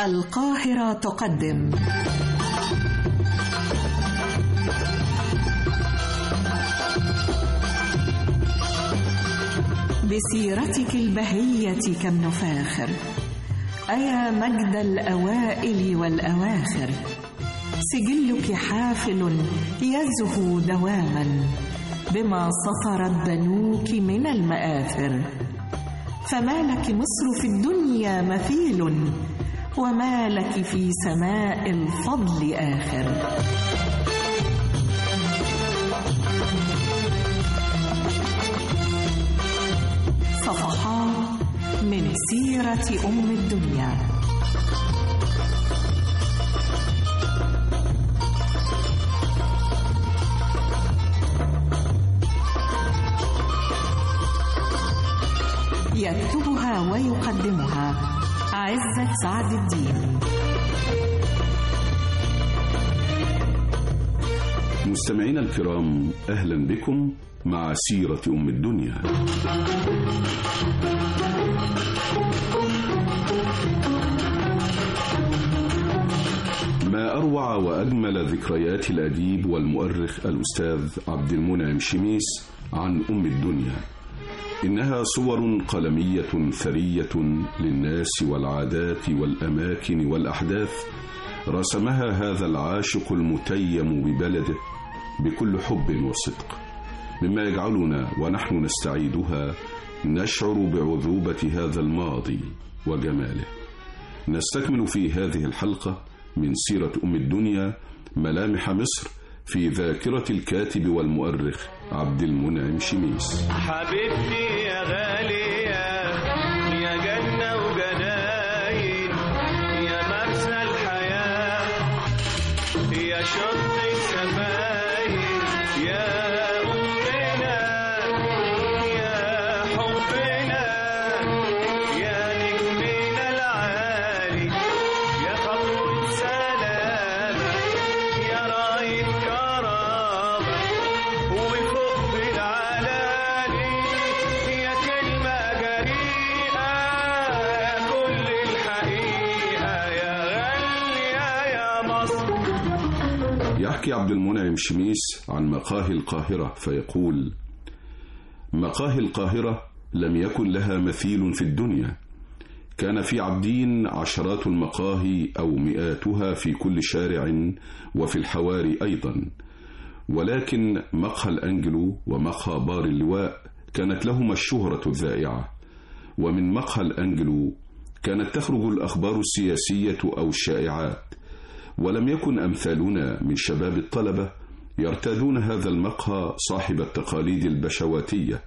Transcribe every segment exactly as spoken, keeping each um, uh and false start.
القاهرة تقدم بسيرتك البهية كم نفاخر، أيا مجد الأوائل والأواخر، سجلك حافل يزهو دواما بما سطرت بنوك من المآثر، فما لك مصر في الدنيا مثيل، وما لك في سماء الفضل آخر. صفحات من سيرة أم الدنيا. يكتبها ويقدمها عزت سعد الدين. مستمعينا الكرام، أهلا بكم مع سيرة أم الدنيا. ما أروع وأجمل ذكريات الأديب والمؤرخ الأستاذ عبد المنعم شميس عن أم الدنيا. إنها صور قلمية ثرية للناس والعادات والأماكن والأحداث، رسمها هذا العاشق المتيم ببلده بكل حب وصدق، مما يجعلنا ونحن نستعيدها نشعر بعذوبة هذا الماضي وجماله. نستكمل في هذه الحلقة من سيرة أم الدنيا ملامح مصر في ذاكرة الكاتب والمؤرخ عبد المنعم شميس. حبيبتي يا غالية يا جنة وجناين، يا مرسى الحياة يا شط السفاين، يا أمنا يا حبنا يا نجمنا العالي، يا خطوة سلامة يا راية كرامة، وفوق بالعلالي يا كلمة جريئة يا كل الحقيقة يا غالية يا مصر. يحكي عبد المنعم شميس عن مقاهي القاهرة فيقول: مقاهي القاهرة لم يكن لها مثيل في الدنيا، كان في عابدين عشرات المقاهي أو مئاتها في كل شارع وفي الحواري أيضا، ولكن مقهى الأنجلو ومقهى بار اللواء كانت لهما الشهرة الذائعة. ومن مقهى الأنجلو كانت تخرج الأخبار السياسية أو الشائعات، ولم يكن أمثالنا من شباب الطلبة يرتادون هذا المقهى صاحب التقاليد البشواتية،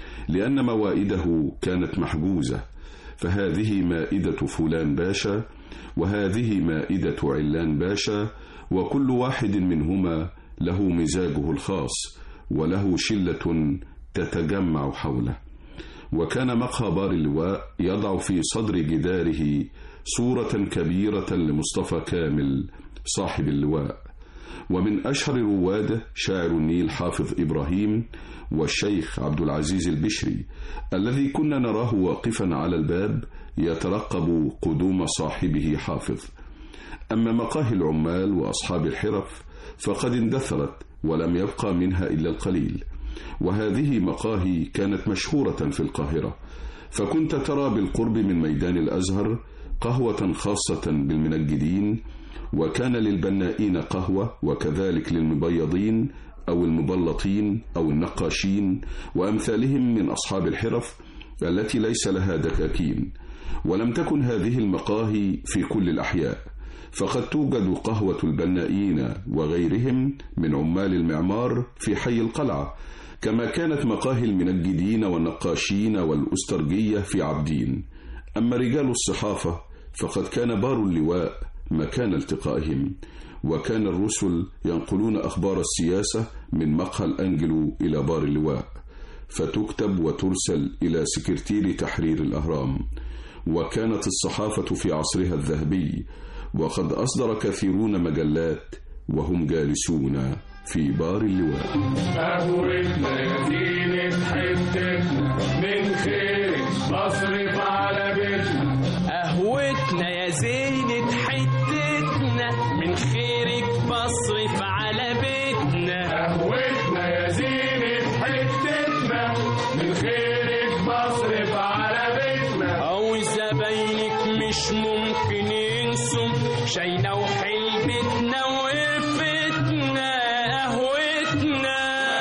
لأن موائده كانت محجوزة، فهذه مائدة فلان باشا وهذه مائدة علان باشا، وكل واحد منهما له مزاجه الخاص وله شلة تتجمع حوله. وكان مقهى بار اللواء يضع في صدر جداره صورة كبيرة لمصطفى كامل صاحب اللواء، ومن أشهر رواده شاعر النيل حافظ إبراهيم والشيخ عبد العزيز البشري، الذي كنا نراه واقفا على الباب يترقب قدوم صاحبه حافظ. أما مقاهي العمال وأصحاب الحرف فقد اندثرت ولم يبقى منها إلا القليل، وهذه مقاهي كانت مشهورة في القاهرة، فكنت ترى بالقرب من ميدان الأزهر قهوة خاصة بالمنجدين، وكان للبنائين قهوة، وكذلك للمبيضين أو المبلطين أو النقاشين وأمثالهم من أصحاب الحرف التي ليس لها دكاكين. ولم تكن هذه المقاهي في كل الأحياء، فقد توجد قهوة البنائين وغيرهم من عمال المعمار في حي القلعة، كما كانت مقاهي المنجدين والنقاشين والأسترجية في عابدين. أما رجال الصحافة فقد كان بار اللواء مكان التقائهم، وكان الرسل ينقلون أخبار السياسة من مقهى الأنجلو إلى بار اللواء، فتكتب وترسل إلى سكرتير تحرير الأهرام. وكانت الصحافة في عصرها الذهبي، وقد أصدر كثيرون مجلات وهم جالسون في بار اللواء. قهوتنا يا زينة حتتنا من خير مصرف على بيتنا، قهوتنا يا زينة حتتنا من خيرك بصرف على بيتنا قهوتنا يا زينة حتتنا من خيرك بصرف على بيتنا أو زباينك مش ممكن ينسوا شاينا وحلبتنا وقفتنا قهوتنا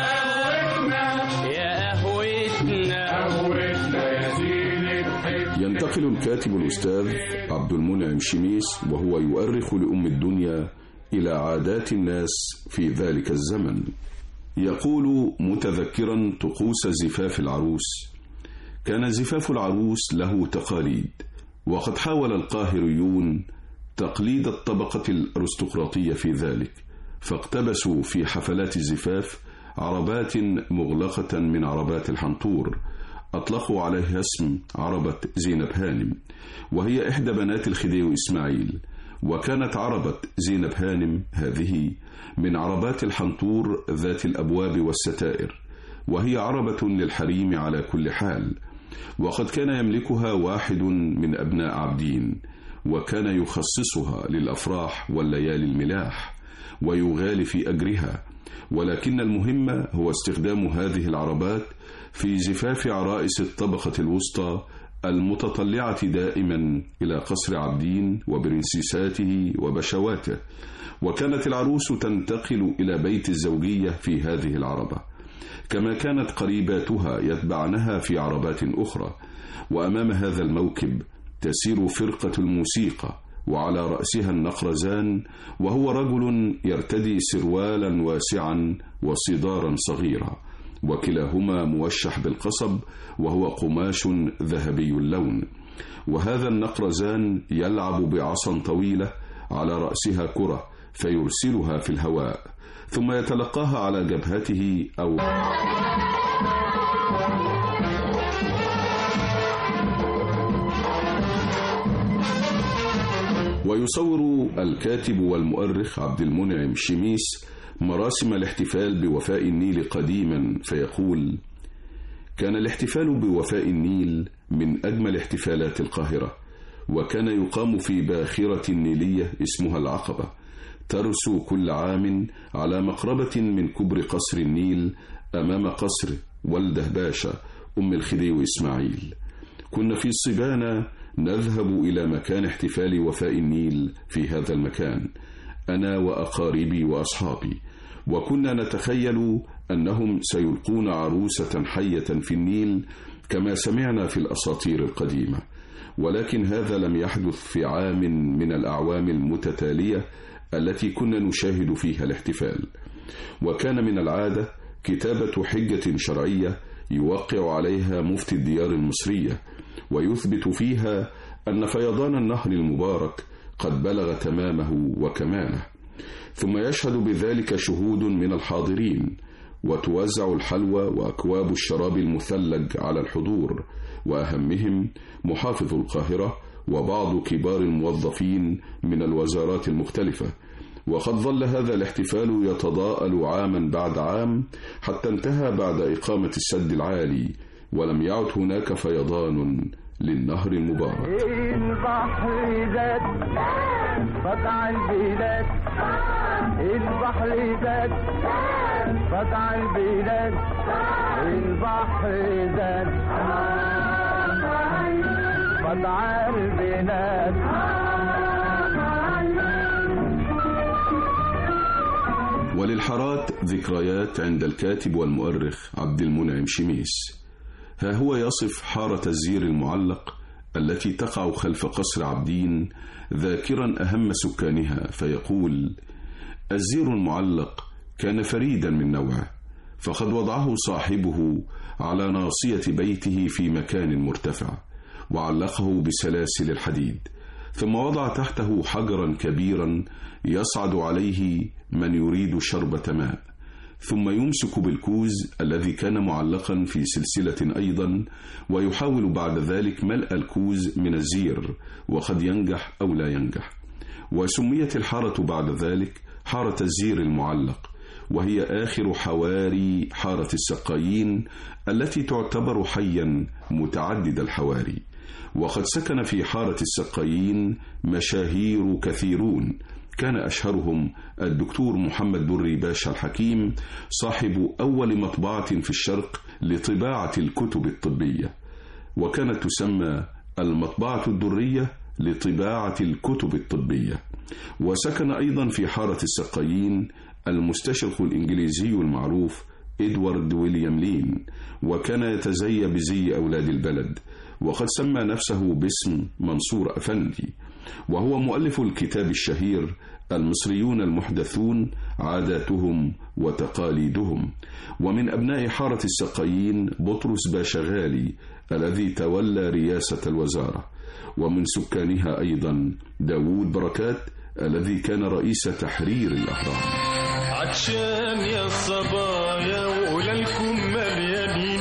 قهوتنا يا قهوتنا قهوتنا يا زينة حتتنا. ينتقل الكاتب الأستاذ عبد المنعم شميس وهو يؤرخ لأم الدنيا إلى عادات الناس في ذلك الزمن. يقول متذكرا طقوس زفاف العروس: كان زفاف العروس له تقاليد، وقد حاول القاهريون تقليد الطبقة الأرستقراطية في ذلك، فاقتبسوا في حفلات الزفاف عربات مغلقة من عربات الحنطور أطلقوا عليها اسم عربة زينب هانم، وهي إحدى بنات الخديوي إسماعيل. وكانت عربة زينب هانم هذه من عربات الحنطور ذات الأبواب والستائر، وهي عربة للحريم على كل حال، وقد كان يملكها واحد من أبناء عبدين، وكان يخصصها للأفراح والليالي الملاح ويغالي في أجرها. ولكن المهم هو استخدام هذه العربات في زفاف عرائس الطبقة الوسطى المتطلعة دائما إلى قصر عبدين وبرنسيساته وبشواته. وكانت العروس تنتقل إلى بيت الزوجية في هذه العربة، كما كانت قريباتها يتبعنها في عربات أخرى. وأمام هذا الموكب تسير فرقة الموسيقى، وعلى رأسها النقرزان، وهو رجل يرتدي سروالا واسعا وصدارا صغيرا، وكلاهما موشح بالقصب وهو قماش ذهبي اللون. وهذا النقرزان يلعب بعصا طويلة على رأسها كرة فيرسلها في الهواء، ثم يتلقاها على جبهته أو ويصور الكاتب والمؤرخ عبد المنعم شميس مراسم الاحتفال بوفاء النيل قديما، فيقول: كان الاحتفال بوفاء النيل من أجمل احتفالات القاهرة، وكان يقام في باخرة نيلية اسمها العقبة، ترسو كل عام على مقربة من كبر قصر النيل أمام قصر والده باشا أم الخديوي إسماعيل. كنا في الصبانة نذهب إلى مكان احتفال وفاء النيل في هذا المكان أنا وأقاربي وأصحابي، وكنا نتخيل أنهم سيلقون عروسة حية في النيل كما سمعنا في الأساطير القديمة. ولكن هذا لم يحدث في عام من الأعوام المتتالية التي كنا نشاهد فيها الاحتفال. وكان من العادة كتابة حجة شرعية يوقع عليها مفتي الديار المصرية، ويثبت فيها أن فيضان النهر المبارك قد بلغ تمامه وكماله، ثم يشهد بذلك شهود من الحاضرين، وتوزع الحلوى وأكواب الشراب المثلج على الحضور، وأهمهم محافظ القاهرة وبعض كبار الموظفين من الوزارات المختلفة. وقد ظل هذا الاحتفال يتضاءل عاما بعد عام حتى انتهى بعد إقامة السد العالي، ولم يعد هناك فيضان للنهر المبارك. البحر زاد قطع البلاد، البحر زاد قطع البلاد، البحر زاد قطع البلاد. وللحارات ذكريات عند الكاتب والمؤرخ عبد المنعم شميس. ها هو يصف حارة الزير المعلق التي تقع خلف قصر عبدين ذاكرا أهم سكانها، فيقول: الزير المعلق كان فريدا من نوعه، فقد وضعه صاحبه على ناصية بيته في مكان مرتفع، وعلقه بسلاسل الحديد، ثم وضع تحته حجرا كبيرا يصعد عليه من يريد شربة ماء، ثم يمسك بالكوز الذي كان معلقا في سلسلة أيضا، ويحاول بعد ذلك ملء الكوز من الزير، وقد ينجح أو لا ينجح. وسميت الحارة بعد ذلك حارة الزير المعلق، وهي آخر حواري حارة السقايين التي تعتبر حيا متعدد الحواري، وقد سكن في حارة السقايين مشاهير كثيرون، كان أشهرهم الدكتور محمد دري باشا الحكيم صاحب أول مطبعة في الشرق لطباعة الكتب الطبية، وكانت تسمى المطبعة الدرية لطباعة الكتب الطبية. وسكن أيضا في حارة السقايين المستشرق الإنجليزي المعروف إدوارد ويليام لين، وكان يتزي بزي أولاد البلد، وقد سمى نفسه باسم منصور أفندي، وهو مؤلف الكتاب الشهير المصريون المحدثون عاداتهم وتقاليدهم. ومن أبناء حارة السقايين بطرس باشا غالي الذي تولى رئاسة الوزارة، ومن سكانها أيضا داوود بركات الذي كان رئيس تحرير الأهرام. عطشان يا الصبايا وقلالكم مليانين،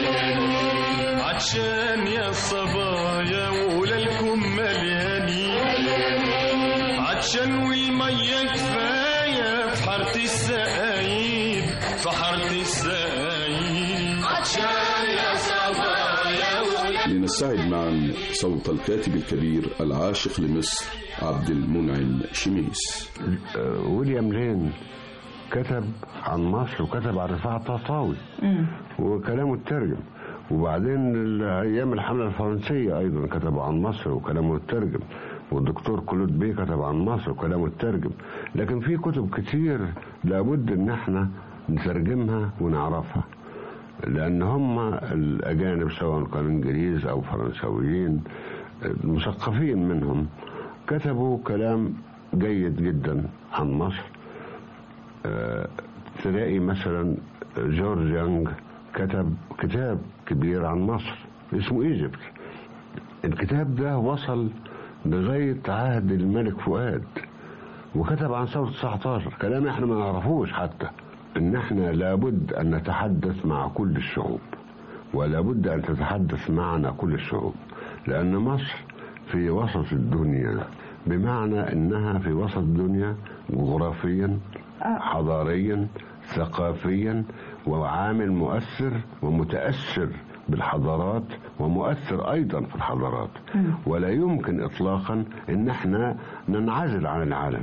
عطشان يا الصبايا وقلالكم مليانين، عطشان والمية كفاية في حارة السقايين، في حارة السقايين، عطشان يا صبايا وقلالكم. لنستعد معا صوت الكاتب الكبير العاشق لمصر عبد المنعم شميس. ويليام لين كتب عن مصر وكتب عن رفاعة الطهطاوي وكلامه الترجم، وبعدين ايام الحمله الفرنسيه ايضا كتب عن مصر وكلامه الترجم، والدكتور كلود بيه كتب عن مصر وكلامه الترجم. لكن في كتب كتير لابد ان احنا نترجمها ونعرفها، لان هم الاجانب سواء كانوا انجليز او فرنساويين المثقفين منهم كتبوا كلام جيد جدا عن مصر. أه تلاقي مثلا جورج يانج كتب كتاب كبير عن مصر اسمه ايجيبت. الكتاب ده وصل لغاية عهد الملك فؤاد، وكتب عن ثورة تسعة عشر كلام احنا ما نعرفوش، حتى ان احنا لابد ان نتحدث مع كل الشعوب، ولابد ان تتحدث معنا كل الشعوب، لان مصر في وسط الدنيا، بمعنى انها في وسط الدنيا جغرافيا حضاريا ثقافيا، وعامل مؤثر ومتأثر بالحضارات ومؤثر أيضا في الحضارات، ولا يمكن إطلاقا إن احنا ننعزل عن العالم.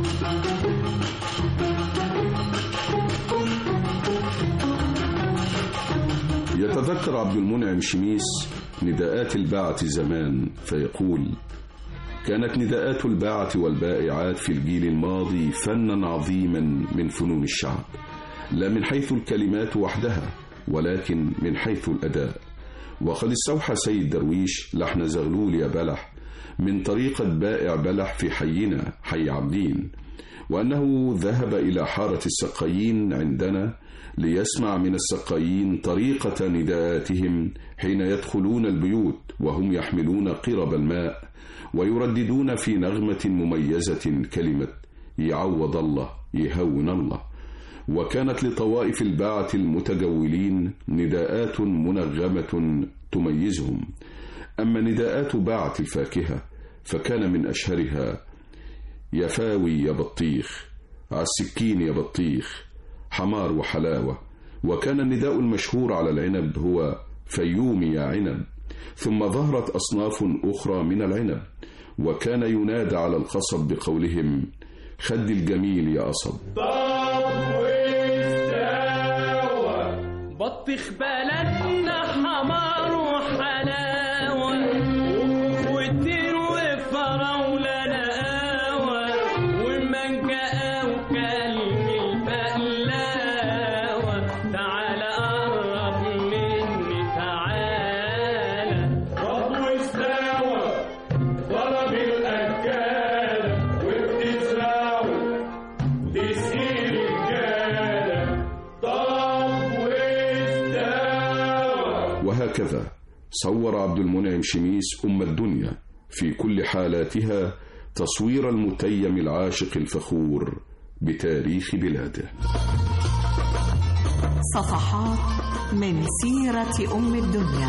يتذكر عبد المنعم شميس نداءات الباعة زمان فيقول: كانت نداءات الباعة والبائعات في الجيل الماضي فنا عظيما من فنون الشعب، لا من حيث الكلمات وحدها ولكن من حيث الأداء. وقد استوحى سيد درويش لحن زغلول يا بلح من طريقة بائع بلح في حينا حي عبدين، وأنه ذهب إلى حارة السقايين عندنا ليسمع من السقايين طريقة نداءاتهم حين يدخلون البيوت وهم يحملون قرب الماء ويرددون في نغمة مميزة كلمة يعوض الله يهون الله. وكانت لطوائف الباعة المتجولين نداءات منغمة تميزهم. أما نداءات باعة الفاكهة فكان من أشهرها يفاوي يا بطيخ، عالسكين يا بطيخ، حمار وحلاوة. وكان النداء المشهور على العنب هو فيومي يا عنب. ثم ظهرت أصناف أخرى من العنب، وكان ينادى على القصب بقولهم خد الجميل يا قصب. بطيخ بلدنا حمار وحلاوة وتين وفراولة نقاوة ومانجا وكلم البقلاوة. تعالى قرب مني تعالى. رب واستوى ضرب الأكالة وبتزرعه تسقي رجالة. وهكذا صور عبد المنعم شميس أم الدنيا في كل حالاتها تصوير المتيم العاشق الفخور بتاريخ بلاده. صفحات من سيرة أم الدنيا،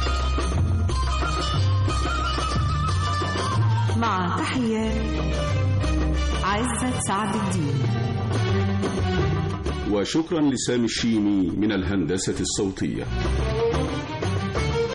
مع تحيات عزت سعد الدين. وشكرا لسامي الشيمي من الهندسة الصوتية.